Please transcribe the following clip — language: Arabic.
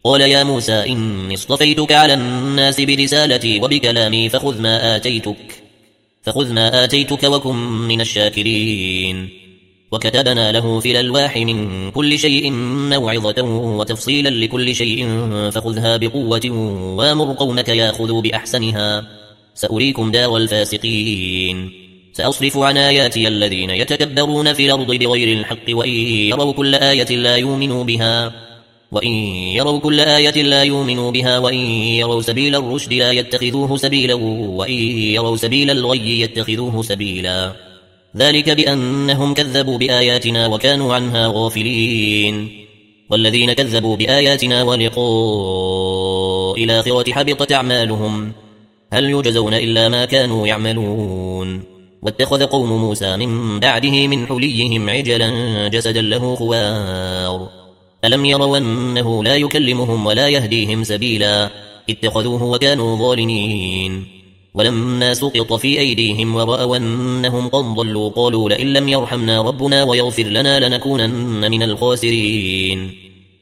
قال يا موسى إني اصطفيتك على الناس برسالتي وبكلامي فخذ ما آتيتك وكن من الشاكرين. وكتبنا له في الألواح من كل شيء موعظة وتفصيلا لكل شيء فخذها بقوة وامر قومك ياخذوا بأحسنها سأريكم دار الفاسقين. سأصرف عن آياتي الذين يتكبرون في الأرض بغير الحق وإن يروا كل آية لا يؤمنوا بها وإن يروا سبيل الرشد لا يتخذوه سبيلا وإن يروا سبيل الغي يتخذوه سبيلا ذلك بأنهم كذبوا بآياتنا وكانوا عنها غافلين. والذين كذبوا بآياتنا ولقاء الآخرة حبطت أعمالهم هل يجزون إلا ما كانوا يعملون. واتخذ قوم موسى من بعده من حليهم عجلا جسدا له خوار ألم يروا أنه لا يكلمهم ولا يهديهم سبيلا اتخذوه وكانوا ظالمين. ولما سقط في أيديهم ورأوا أنهم قد ضلوا قالوا لئن لم يرحمنا ربنا ويغفر لنا لنكونن من الخاسرين.